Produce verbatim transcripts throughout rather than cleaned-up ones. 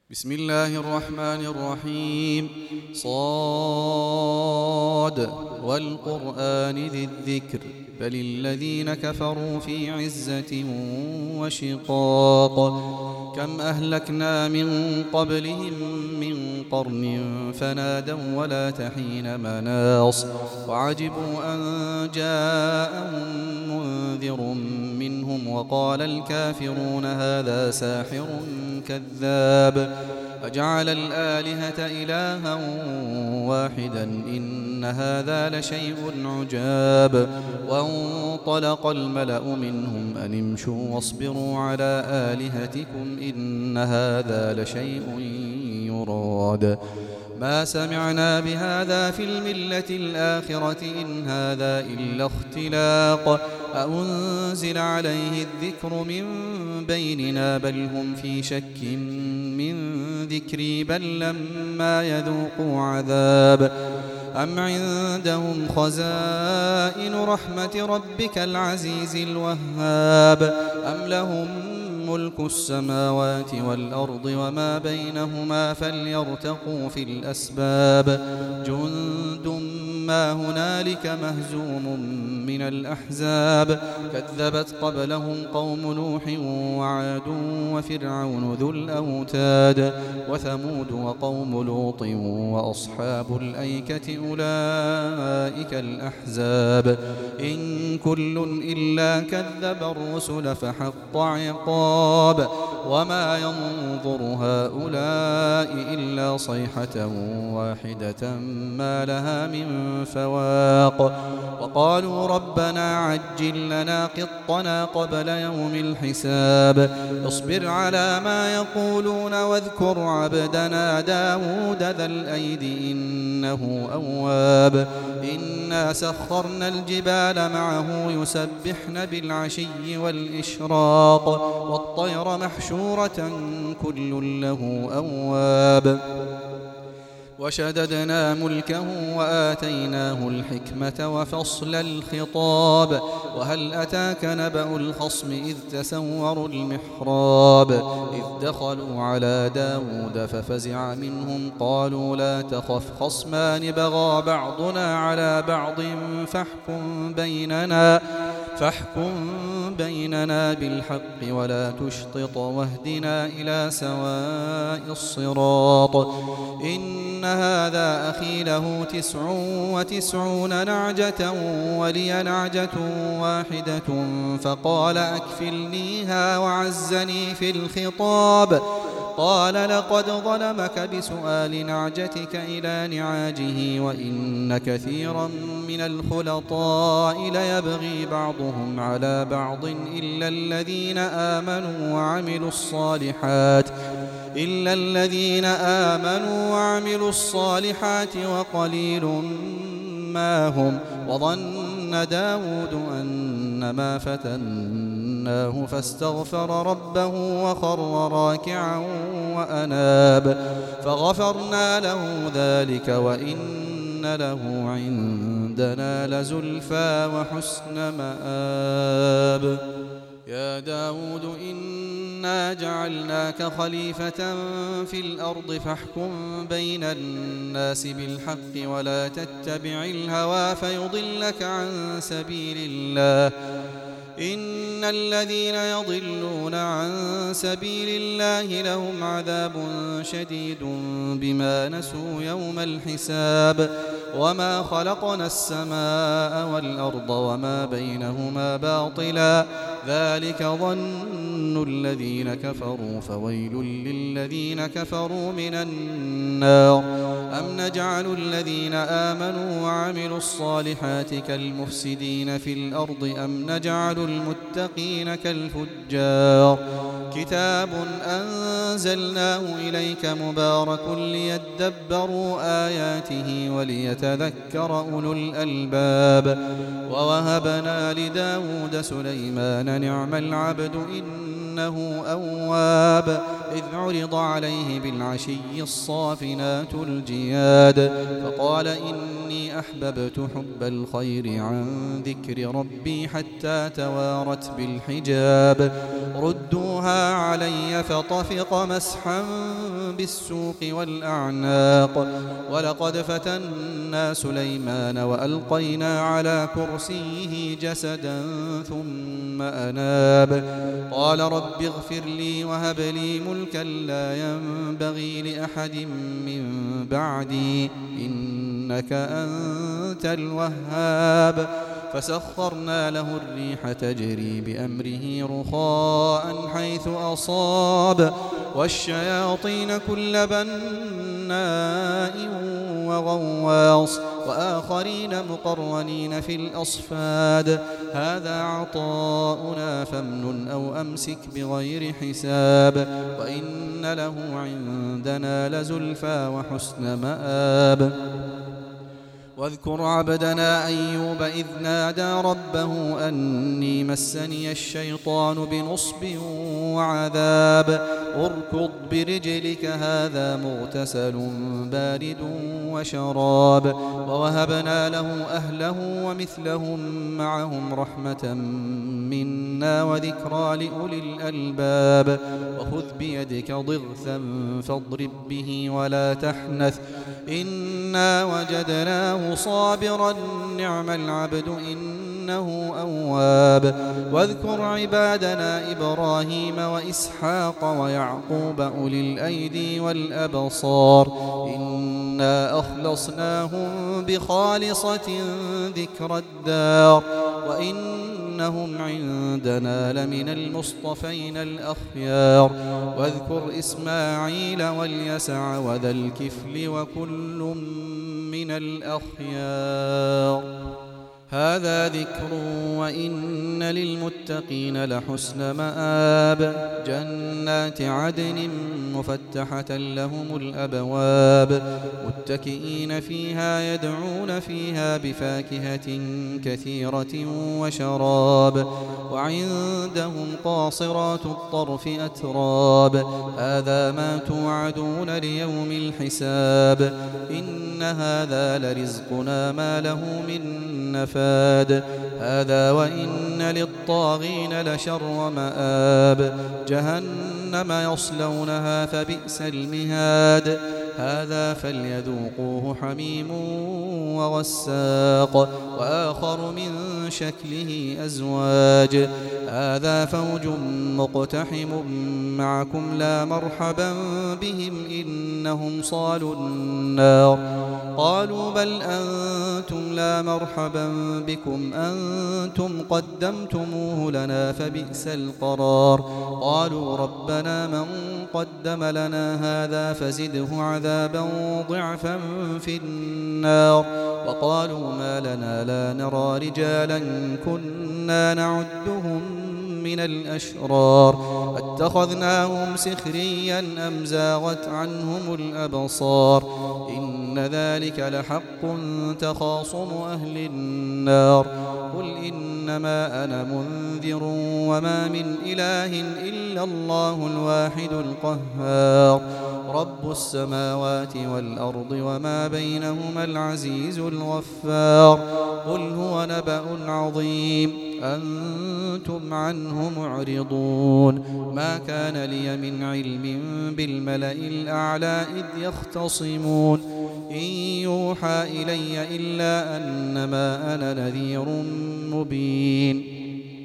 بسم الله الرحمن الرحيم. صاد والقرآن ذي الذكر بل الذين كفروا في عزة وشقاق. كم أهلكنا من قبلهم من قرن فنادوا ولا تحين مناص وعجبوا أن جاءهم منذر منهم وقال الكافرون هذا ساحر كذاب أجعل الآلهة إلها واحدا إن هذا لشيء عجاب. وانطلق الملأ منهم أن امشوا واصبروا على آلهتكم إن هذا لشيء يراد ما سمعنا بهذا في الملة الآخرة إن هذا إلا اختلاق أأنزل عليه الذكر من بيننا بل هم في شك من ذكري بل لما يذوقوا عذاب أم عندهم خزائن رحمة ربك العزيز الوهاب أم لهم ملك السماوات والأرض وما بينهما فليرتقوا في الأسباب جند ما هنالك مهزوم من الأحزاب كذبت قبلهم قوم نوح وعاد وفرعون ذو الأوتاد وثمود وقوم لوط وأصحاب الأيكة أولئك الأحزاب إن كل إلا كذب الرسل فحق عقاب وما ينظر هؤلاء إلا صيحة واحدة ما لها من فواق وقالوا ربنا عجل لنا قطنا قبل يوم الحساب اصبر على ما يقولون واذكر عبدنا داود ذا الأيد إنه أواب إنا سخرنا الجبال معه يسبحن بالعشي والإشراق والطير محشورة كل له أواب وشددنا ملكه وآتيناه الحكمة وفصل الخطاب وهل أتاك نبأ الخصم إذ تسوروا المحراب إذ دخلوا على داود ففزع منهم قالوا لا تخف خصمان بغى بعضنا على بعض فاحكم بيننا فاحكم بيننا بالحق ولا تشطط واهدنا إلى سواء الصراط إن هذا أخي له تسع وتسعون نعجة ولي نعجة واحدة فقال أكفلنيها وعزني في الخطاب قال لقد ظلمك بسؤال نعجتك إلى نعاجه وإن كثيرا من الخلطاء ليبغي بعضهم على بعض إلا الذين آمنوا وعملوا الصالحات إلا الذين آمنوا وعملوا الصالحات وقليل ما هم وظن داود أنما فتناه فاستغفر ربه وخر راكعا وأناب فغفرنا له ذلك وإن له عندنا لزلفى وحسن مآب يا داود إنا جعلناك خليفة في الأرض فاحكم بين الناس بالحق ولا تتبع الهوى فيضلك عن سبيل الله إن الذين يضلون عن سبيل الله لهم عذاب شديد بما نسوا يوم الحساب وما خلقنا السماء والأرض وما بينهما باطلا ذلك ظن الذين كفروا فويل للذين كفروا من النار أم نجعل الذين آمنوا وعملوا الصالحات كالمفسدين في الأرض أم نجعل المتقين كالفجار كتاب أنزلناه إليك مبارك ليدبروا آياته وليتذكر أولو الألباب ووهبنا لداود سليمان نعم العبد إن إنه أواب إذ عرض عليه بالعشي الصافنات الجياد فقال إني أحببت حب الخير عن ذكر ربي حتى توارت بالحجاب ردوها علي فطفق مسحا بالسوق والأعناق ولقد فتنا سليمان وألقينا على كرسيه جسدا ثم أناب قال رب اغفر لي وهب لي ملكا لا ينبغي لأحد من بعدي إنك أنت الوهاب فسخرنا له الريح تجري بأمره رخاء حيث أصاب والشياطين كل بناء وغواص وآخرين مقرنين في الأصفاد هذا عطاؤنا فامنن أو أمسك بغير حساب وإن له عندنا لزلفى وحسن مآب واذكر عبدنا أيوب إذ نادى ربه أني مسني الشيطان بنصب وعذاب اركض برجلك هذا مغتسل بارد وشراب ووهبنا له أهله ومثلهم معهم رحمة منا وذكرى لأولي الألباب وخذ بيدك ضغثا فاضرب به ولا تحنث إنا وجدناه صابرا نعم العبد إنه أواب واذكر عبادنا إبراهيم وإسحاق ويعقوب أولي الأيدي والأبصار إنا أخلصناهم بخالصة ذكر الدار وإنهم عندنا لمن المصطفين الأخيار واذكر إسماعيل واليسع وذا الكفل وكل من الأخيار هذا ذكر وإن للمتقين لحسن مآب جنات عدن مفتحة لهم الأبواب متكئين فيها يدعون فيها بفاكهة كثيرة وشراب وعندهم قاصرات الطرف أتراب هذا ما توعدون ليوم الحساب إن هذا لرزقنا ما له من نفاد هذا وإن للطاغين لشر مآب جهنم يصلونها فبئس المهاد هذا فليذوقوه حميم وغساق وآخر من شكله أزواج هذا فوج مقتحم معكم لا مرحبا بهم إنهم صالوا النار قالوا بل أنتم لا مرحبا بكم أنتم قدمتموه لنا فبئس القرار قالوا ربنا من قدم لنا هذا فزده عذابا ضعفا في النار وقالوا ما لنا لا نرى رجالا كنا نعدهم من الأشرار اتخذناهم سخريا أم زاغت عنهم الأبصار إن ذلك لحق تخاصم أهل النار قل إنما أنا منذر وما من إله إلا الله الواحد القهار رب السماوات والأرض وما بينهما العزيز الغفار قل هو نبأ عظيم أنتم عنه معرضون ما كان لي من علم بالملأ الأعلى إذ يختصمون إن يوحى إلي إلا أنما أنا نذير مبين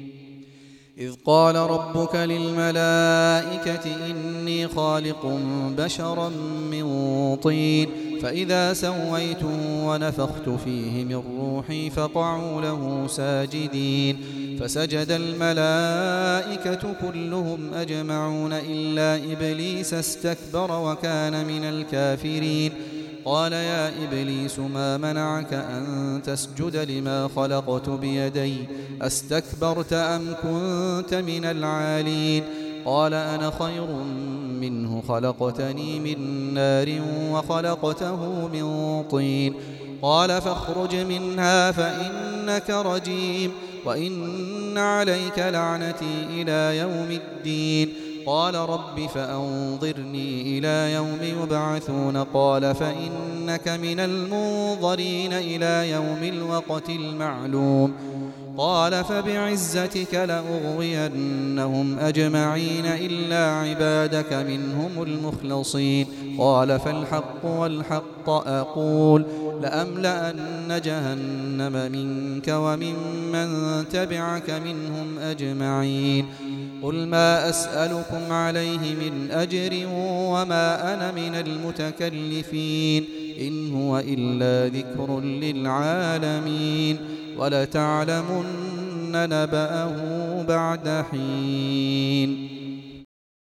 إذ قال ربك للملائكة إني خالق بشرا من طين فإذا سويته ونفخت فيه من روحي فقعوا له ساجدين فسجد الملائكة كلهم أجمعون إلا إبليس استكبر وكان من الكافرين قال يا إبليس ما منعك أن تسجد لما خلقت بيدي أستكبرت أم كنت من العالين قال أنا خير منه خلقتني من نار وخلقته من طين قال فاخرج منها فإنك رجيم وإن عليك لعنتي إلى يوم الدين. قال رب فأنظرني إلى يوم يبعثون قال فإنك من المنظرين إلى يوم الوقت المعلوم. قال فبعزتك لأغوينهم أجمعين إلا عبادك منهم المخلصين. قال فالحق والحق أقول لأملأن جهنم منك وممن تبعك منهم أجمعين. قل ما أسألكم عليه من أجر وما أنا من المتكلفين إن هو إلا ذكر للعالمين ولتعلمن نبأه بعد حين.